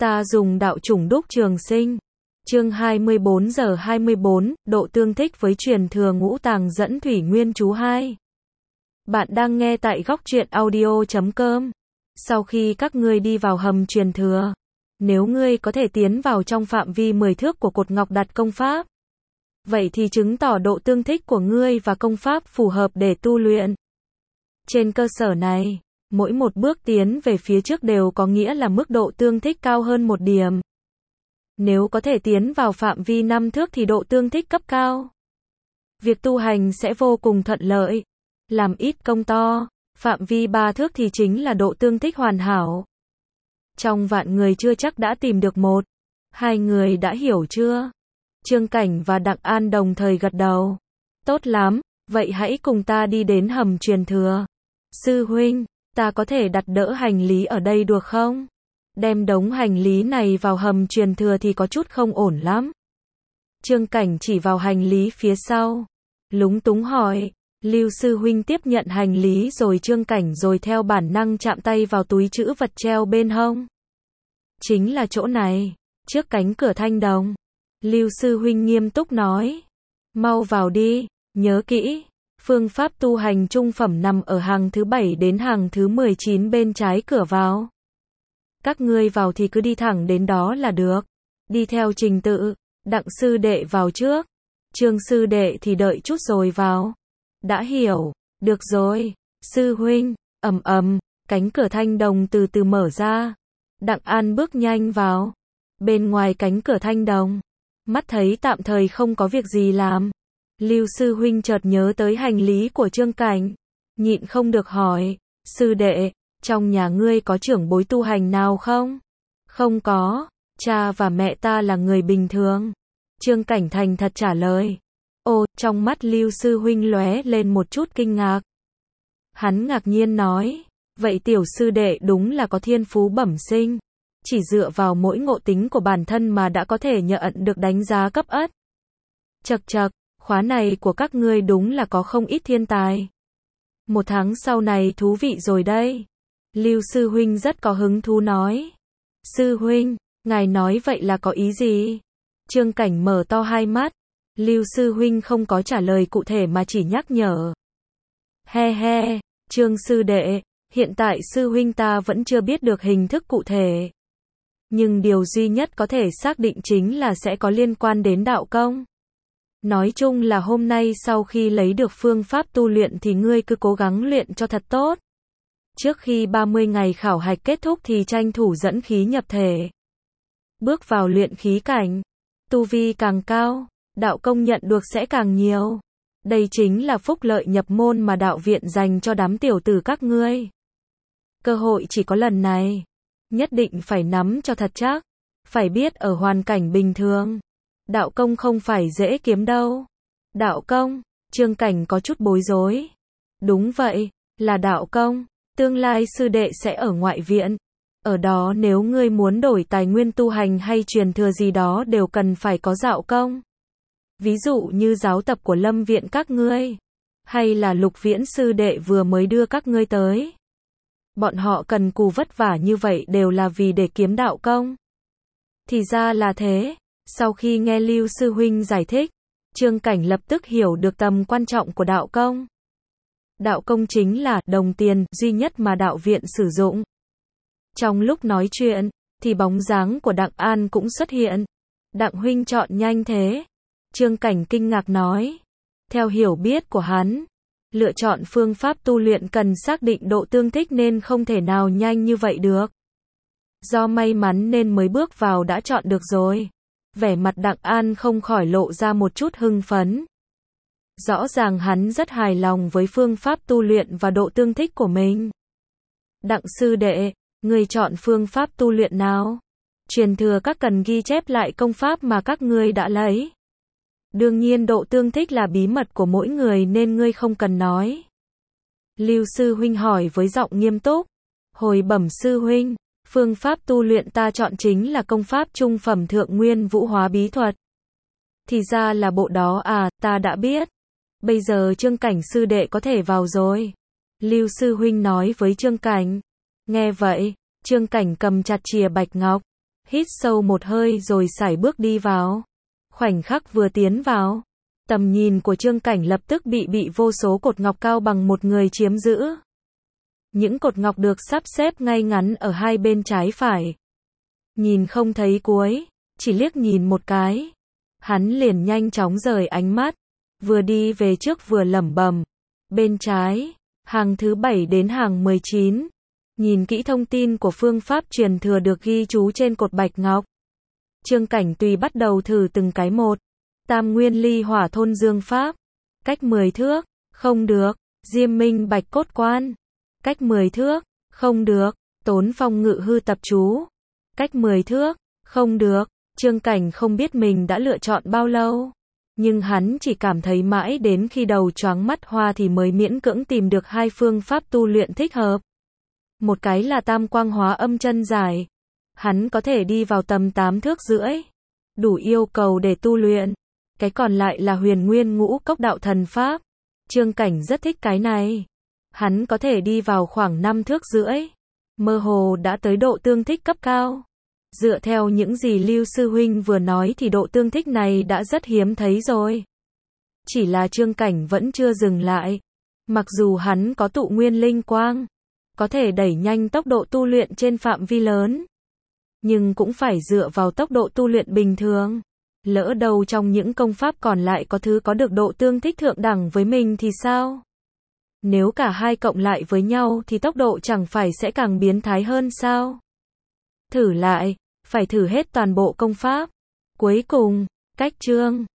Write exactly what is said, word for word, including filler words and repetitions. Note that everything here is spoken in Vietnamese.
Ta dùng đạo chủng đúc trường sinh. Chương hai mươi bốn giờ hai mươi bốn, độ tương thích với truyền thừa ngũ tàng dẫn thủy nguyên chú hai. Bạn đang nghe tại góc truyện audio chấm com. Sau khi các ngươi đi vào hầm truyền thừa, nếu ngươi có thể tiến vào trong phạm vi mười thước của cột ngọc đặt công pháp, vậy thì chứng tỏ độ tương thích của ngươi và công pháp phù hợp để tu luyện. Trên cơ sở này, mỗi một bước tiến về phía trước đều có nghĩa là mức độ tương thích cao hơn một điểm. Nếu có thể tiến vào phạm vi năm thước thì độ tương thích cấp cao. Việc tu hành sẽ vô cùng thuận lợi. Làm ít công to, phạm vi ba thước thì chính là độ tương thích hoàn hảo. Trong vạn người chưa chắc đã tìm được một. Hai người đã hiểu chưa? Trương Cảnh và Đặng An đồng thời gật đầu. Tốt lắm, vậy hãy cùng ta đi đến hầm truyền thừa. Sư huynh, ta có thể đặt đỡ hành lý ở đây được không? Đem đống hành lý này vào hầm truyền thừa thì có chút không ổn lắm. Trương Cảnh chỉ vào hành lý phía sau. Lúng túng hỏi. Lưu sư huynh tiếp nhận hành lý rồi Trương Cảnh rồi theo bản năng chạm tay vào túi trữ vật treo bên hông. Chính là chỗ này, trước cánh cửa thanh đồng. Lưu sư huynh nghiêm túc nói. Mau vào đi, nhớ kỹ. Phương pháp tu hành trung phẩm nằm ở hàng thứ bảy đến hàng thứ mười chín bên trái cửa vào. Các ngươi vào thì cứ đi thẳng đến đó là được. Đi theo trình tự. Đặng sư đệ vào trước. Trương sư đệ thì đợi chút rồi vào. Đã hiểu. Được rồi. Sư huynh. Ầm ầm. Cánh cửa thanh đồng từ từ mở ra. Đặng An bước nhanh vào. Bên ngoài cánh cửa thanh đồng, mắt thấy tạm thời không có việc gì làm. Lưu sư huynh chợt nhớ tới hành lý của Trương Cảnh. Nhịn không được hỏi. Sư đệ, trong nhà ngươi có trưởng bối tu hành nào không? Không có, cha và mẹ ta là người bình thường. Trương Cảnh thành thật trả lời. Ồ, trong mắt Lưu sư huynh lóe lên một chút kinh ngạc. Hắn ngạc nhiên nói, vậy tiểu sư đệ đúng là có thiên phú bẩm sinh. Chỉ dựa vào mỗi ngộ tính của bản thân mà đã có thể nhận được đánh giá cấp ất. Chậc chậc, khóa này của các ngươi đúng là có không ít thiên tài. Một tháng sau này thú vị rồi đây. Lưu sư huynh rất có hứng thú nói. Sư huynh, ngài nói vậy là có ý gì? Trương Cảnh mở to hai mắt. Lưu sư huynh không có trả lời cụ thể mà chỉ nhắc nhở. He he, Trương sư đệ, hiện tại sư huynh ta vẫn chưa biết được hình thức cụ thể. Nhưng điều duy nhất có thể xác định chính là sẽ có liên quan đến đạo công. Nói chung là hôm nay sau khi lấy được phương pháp tu luyện thì ngươi cứ cố gắng luyện cho thật tốt. Trước khi ba mươi ngày khảo hạch kết thúc thì tranh thủ dẫn khí nhập thể. Bước vào luyện khí cảnh. Tu vi càng cao, đạo công nhận được sẽ càng nhiều. Đây chính là phúc lợi nhập môn mà đạo viện dành cho đám tiểu tử các ngươi. Cơ hội chỉ có lần này. Nhất định phải nắm cho thật chắc. Phải biết ở hoàn cảnh bình thường, đạo công không phải dễ kiếm đâu. Đạo công, Trương Cảnh có chút bối rối. Đúng vậy, là đạo công. Tương lai sư đệ sẽ ở ngoại viện. Ở đó nếu ngươi muốn đổi tài nguyên tu hành hay truyền thừa gì đó đều cần phải có đạo công. Ví dụ như giáo tập của Lâm viện các ngươi. Hay là Lục Viễn sư đệ vừa mới đưa các ngươi tới. Bọn họ cần cù vất vả như vậy đều là vì để kiếm đạo công. Thì ra là thế. Sau khi nghe Lưu sư huynh giải thích, Trương Cảnh lập tức hiểu được tầm quan trọng của đạo công. Đạo công chính là đồng tiền duy nhất mà đạo viện sử dụng. Trong lúc nói chuyện, thì bóng dáng của Đặng An cũng xuất hiện. Đặng huynh chọn nhanh thế. Trương Cảnh kinh ngạc nói. Theo hiểu biết của hắn, lựa chọn phương pháp tu luyện cần xác định độ tương thích nên không thể nào nhanh như vậy được. Do may mắn nên mới bước vào đã chọn được rồi. Vẻ mặt Đặng An không khỏi lộ ra một chút hưng phấn. Rõ ràng hắn rất hài lòng với phương pháp tu luyện và độ tương thích của mình. Đặng sư đệ, ngươi chọn phương pháp tu luyện nào? Truyền thừa các cần ghi chép lại công pháp mà các ngươi đã lấy. Đương nhiên độ tương thích là bí mật của mỗi người nên ngươi không cần nói. Lưu sư huynh hỏi với giọng nghiêm túc. Hồi bẩm sư huynh, phương pháp tu luyện ta chọn chính là công pháp trung phẩm thượng nguyên vũ hóa bí thuật. Thì ra là bộ đó à, ta đã biết. Bây giờ Trương Cảnh sư đệ có thể vào rồi. Lưu sư huynh nói với Trương Cảnh. Nghe vậy, Trương Cảnh cầm chặt chìa bạch ngọc. hít sâu một hơi rồi sải bước đi vào. Khoảnh khắc vừa tiến vào, tầm nhìn của Trương Cảnh lập tức bị bị vô số cột ngọc cao bằng một người chiếm giữ. Những cột ngọc được sắp xếp ngay ngắn ở hai bên trái phải. Nhìn không thấy cuối, chỉ liếc nhìn một cái. Hắn liền nhanh chóng rời ánh mắt, vừa đi về trước vừa lẩm bẩm. Bên trái, hàng thứ bảy đến hàng mười chín. Nhìn kỹ thông tin của phương pháp truyền thừa được ghi chú trên cột bạch ngọc. Trương Cảnh tùy bắt đầu thử từng cái một. Tam nguyên ly hỏa thôn dương pháp. Cách mười thước, không được. Diêm minh bạch cốt quan. Cách mười thước, không được. Tốn phong ngự hư tập chú. Cách mười thước, không được. Trương Cảnh không biết mình đã lựa chọn bao lâu. Nhưng hắn chỉ cảm thấy mãi đến khi đầu choáng mắt hoa thì mới miễn cưỡng tìm được hai phương pháp tu luyện thích hợp. Một cái là tam quang hóa âm chân giải. Hắn có thể đi vào tầm tám thước rưỡi. Đủ yêu cầu để tu luyện. Cái còn lại là huyền nguyên ngũ cốc đạo thần pháp. Trương Cảnh rất thích cái này. Hắn có thể đi vào khoảng năm thước rưỡi. Mơ hồ đã tới độ tương thích cấp cao. Dựa theo những gì Lưu Sư Huynh vừa nói thì độ tương thích này đã rất hiếm thấy rồi. Chỉ là Trương Cảnh vẫn chưa dừng lại. Mặc dù hắn có tụ nguyên linh quang, có thể đẩy nhanh tốc độ tu luyện trên phạm vi lớn, nhưng cũng phải dựa vào tốc độ tu luyện bình thường. Lỡ đâu trong những công pháp còn lại có thứ có được độ tương thích thượng đẳng với mình thì sao? Nếu cả hai cộng lại với nhau thì tốc độ chẳng phải sẽ càng biến thái hơn sao? Thử lại, phải thử hết toàn bộ công pháp. Cuối cùng, cách Trương